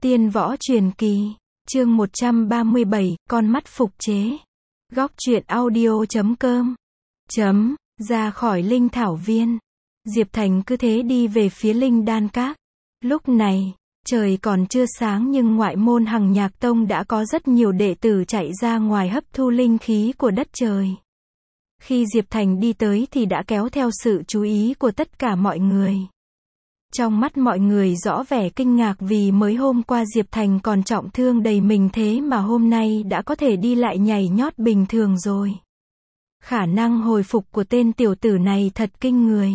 Tiên võ truyền kỳ, chương 137, con mắt phục chế. Góc truyện audio.com. Ra khỏi linh thảo viên. Diệp Thành cứ thế đi về phía linh đan các. Lúc này, trời còn chưa sáng nhưng ngoại môn Hằng Nhạc Tông đã có rất nhiều đệ tử chạy ra ngoài hấp thu linh khí của đất trời. Khi Diệp Thành đi tới thì đã kéo theo sự chú ý của tất cả mọi người. Trong mắt mọi người rõ vẻ kinh ngạc vì mới hôm qua Diệp Thành còn trọng thương đầy mình thế mà hôm nay đã có thể đi lại nhảy nhót bình thường rồi. Khả năng hồi phục của tên tiểu tử này thật kinh người.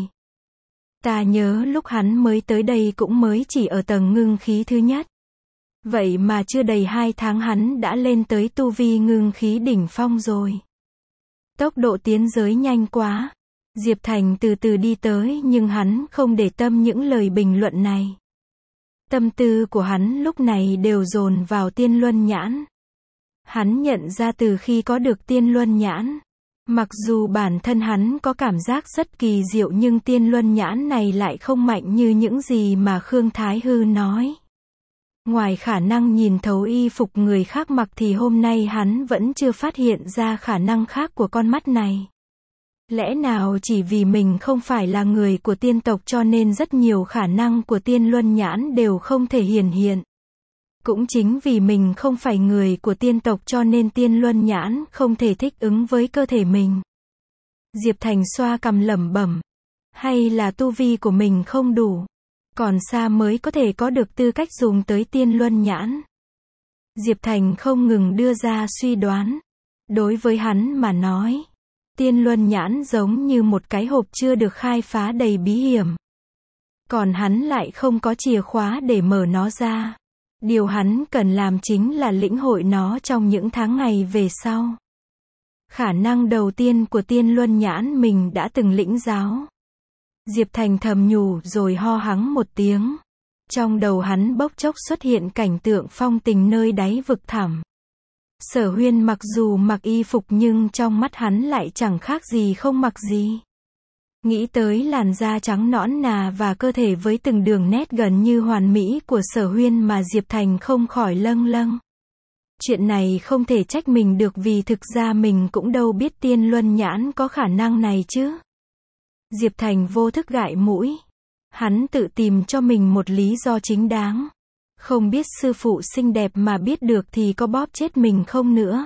Ta nhớ lúc hắn mới tới đây cũng mới chỉ ở tầng ngưng khí thứ nhất. Vậy mà chưa đầy 2 tháng hắn đã lên tới tu vi ngưng khí đỉnh phong rồi. Tốc độ tiến giới nhanh quá. Diệp Thành từ từ đi tới nhưng hắn không để tâm những lời bình luận này. Tâm tư của hắn lúc này đều dồn vào tiên luân nhãn. Hắn nhận ra từ khi có được tiên luân nhãn, mặc dù bản thân hắn có cảm giác rất kỳ diệu nhưng tiên luân nhãn này lại không mạnh như những gì mà Khương Thái Hư nói. Ngoài khả năng nhìn thấu y phục người khác mặc thì hôm nay hắn vẫn chưa phát hiện ra khả năng khác của con mắt này. Lẽ nào chỉ vì mình không phải là người của tiên tộc cho nên rất nhiều khả năng của tiên luân nhãn đều không thể hiển hiện. Cũng chính vì mình không phải người của tiên tộc cho nên tiên luân nhãn không thể thích ứng với cơ thể mình. Diệp Thành xoa cằm lẩm bẩm. Hay là tu vi của mình không đủ? Còn xa mới có thể có được tư cách dùng tới tiên luân nhãn. Diệp Thành không ngừng đưa ra suy đoán. Đối với hắn mà nói, tiên luân nhãn giống như một cái hộp chưa được khai phá đầy bí hiểm. Còn hắn lại không có chìa khóa để mở nó ra. Điều hắn cần làm chính là lĩnh hội nó trong những tháng ngày về sau. Khả năng đầu tiên của tiên luân nhãn mình đã từng lĩnh giáo. Diệp Thành thầm nhủ rồi ho hắng một tiếng. Trong đầu hắn bốc chốc xuất hiện cảnh tượng phong tình nơi đáy vực thẳm. Sở Huyên mặc dù mặc y phục nhưng trong mắt hắn lại chẳng khác gì không mặc gì. Nghĩ tới làn da trắng nõn nà và cơ thể với từng đường nét gần như hoàn mỹ của Sở Huyên mà Diệp Thành không khỏi lâng lâng. Chuyện này không thể trách mình được vì thực ra mình cũng đâu biết tiên luân nhãn có khả năng này chứ. Diệp Thành vô thức gãi mũi. Hắn tự tìm cho mình một lý do chính đáng. Không biết sư phụ xinh đẹp mà biết được thì có bóp chết mình không nữa.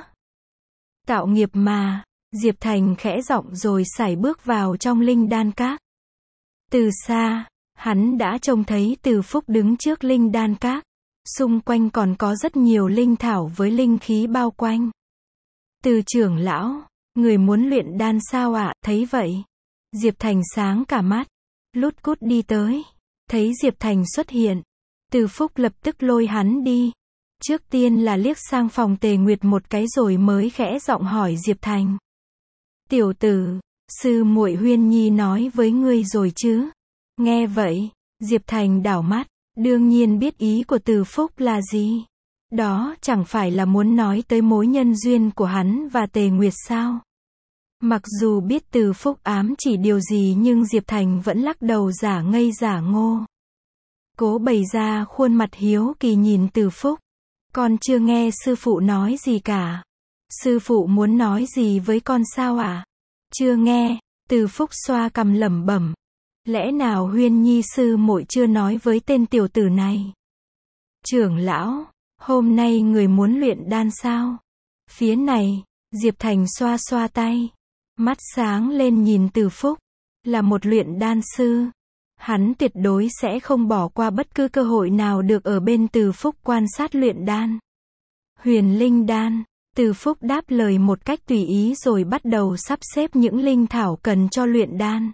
Tạo nghiệp mà. Diệp Thành khẽ giọng rồi sải bước vào trong linh đan các. Từ xa, hắn đã trông thấy Từ Phúc đứng trước linh đan các. Xung quanh còn có rất nhiều linh thảo với linh khí bao quanh. Từ trưởng lão, người muốn luyện đan sao ạ? Thấy vậy, Diệp Thành sáng cả mắt, lút cút đi tới. Thấy Diệp Thành xuất hiện, Từ Phúc lập tức lôi hắn đi. Trước tiên là liếc sang phòng Tề Nguyệt một cái rồi mới khẽ giọng hỏi Diệp Thành. Tiểu tử, sư muội Huyên Nhi nói với ngươi rồi chứ? Nghe vậy, Diệp Thành đảo mắt, đương nhiên biết ý của Từ Phúc là gì. Đó chẳng phải là muốn nói tới mối nhân duyên của hắn và Tề Nguyệt sao? Mặc dù biết Từ Phúc ám chỉ điều gì nhưng Diệp Thành vẫn lắc đầu giả ngây giả ngô. Cố bày ra khuôn mặt hiếu kỳ nhìn Từ Phúc. Con chưa nghe sư phụ nói gì cả. Sư phụ muốn nói gì với con sao ạ? Chưa nghe. Từ Phúc xoa cằm lẩm bẩm. Lẽ nào Huyên Nhi sư muội chưa nói với tên tiểu tử này? Trưởng lão, hôm nay người muốn luyện đan sao? Phía này, Diệp Thành xoa xoa tay. Mắt sáng lên nhìn Từ Phúc. Là một luyện đan sư. Hắn tuyệt đối sẽ không bỏ qua bất cứ cơ hội nào được ở bên Từ Phúc quan sát luyện đan. Huyền linh đan. Từ Phúc đáp lời một cách tùy ý rồi bắt đầu sắp xếp những linh thảo cần cho luyện đan.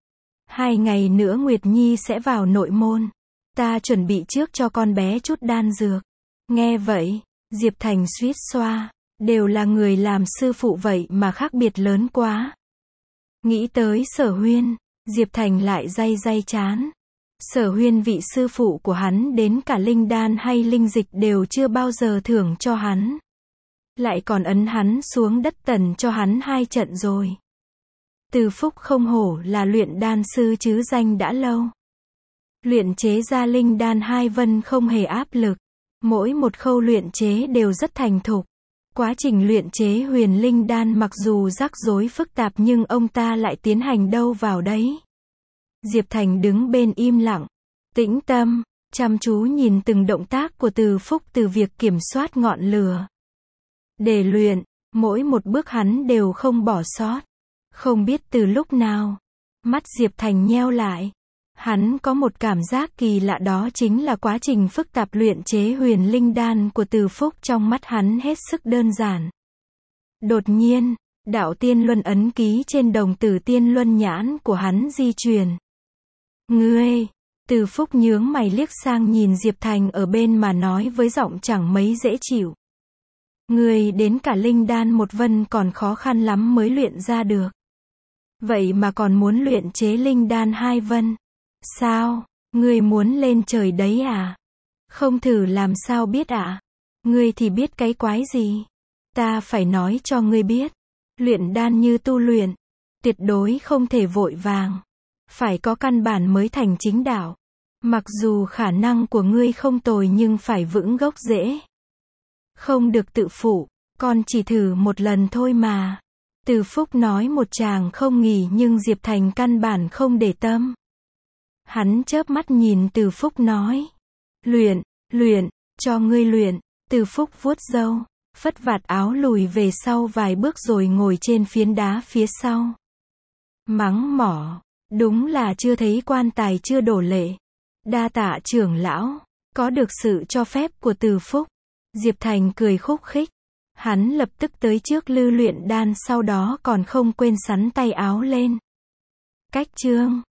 2 ngày nữa Nguyệt Nhi sẽ vào nội môn. Ta chuẩn bị trước cho con bé chút đan dược. Nghe vậy, Diệp Thành suýt xoa. Đều là người làm sư phụ vậy mà khác biệt lớn quá. Nghĩ tới Sở Huyên, Diệp Thành lại day day chán. Sở Huyên vị sư phụ của hắn đến cả linh đan hay linh dịch đều chưa bao giờ thưởng cho hắn. Lại còn ấn hắn xuống đất tần cho hắn 2 trận rồi. Từ Phúc không hổ là luyện đan sư chứ danh đã lâu. Luyện chế ra linh đan 2 vân không hề áp lực. Mỗi một khâu luyện chế đều rất thành thục. Quá trình luyện chế huyền linh đan mặc dù rắc rối phức tạp nhưng ông ta lại tiến hành đâu vào đấy. Diệp Thành đứng bên im lặng, tĩnh tâm, chăm chú nhìn từng động tác của Từ Phúc từ việc kiểm soát ngọn lửa. Để luyện, mỗi một bước hắn đều không bỏ sót. Không biết từ lúc nào, mắt Diệp Thành nheo lại. Hắn có một cảm giác kỳ lạ, đó chính là quá trình phức tạp luyện chế huyền linh đan của Từ Phúc trong mắt hắn hết sức đơn giản. Đột nhiên, đạo tiên luân ấn ký trên đồng tử tiên luân nhãn của hắn di chuyển. Ngươi, Từ Phúc nhướng mày liếc sang nhìn Diệp Thành ở bên mà nói với giọng chẳng mấy dễ chịu. Ngươi đến cả linh đan một vân còn khó khăn lắm mới luyện ra được. Vậy mà còn muốn luyện chế linh đan 2 vân. Sao, ngươi muốn lên trời đấy à? Không thử làm sao biết ạ? Ngươi thì biết cái quái gì? Ta phải nói cho ngươi biết. Luyện đan như tu luyện. Tuyệt đối không thể vội vàng. Phải có căn bản mới thành chính đạo. Mặc dù khả năng của ngươi không tồi nhưng phải vững gốc rễ. Không được tự phụ, con chỉ thử một lần thôi mà. Từ Phúc nói một tràng không nghỉ nhưng Diệp Thành căn bản không để tâm. Hắn chớp mắt nhìn Từ Phúc nói. Luyện, cho ngươi luyện. Từ Phúc vuốt râu, phất vạt áo lùi về sau vài bước rồi ngồi trên phiến đá phía sau. Mắng mỏ, đúng là chưa thấy quan tài chưa đổ lệ. Đa tạ trưởng lão, có được sự cho phép của Từ Phúc. Diệp Thành cười khúc khích. Hắn lập tức tới trước lư luyện đan, sau đó còn không quên sắn tay áo lên. Cách chương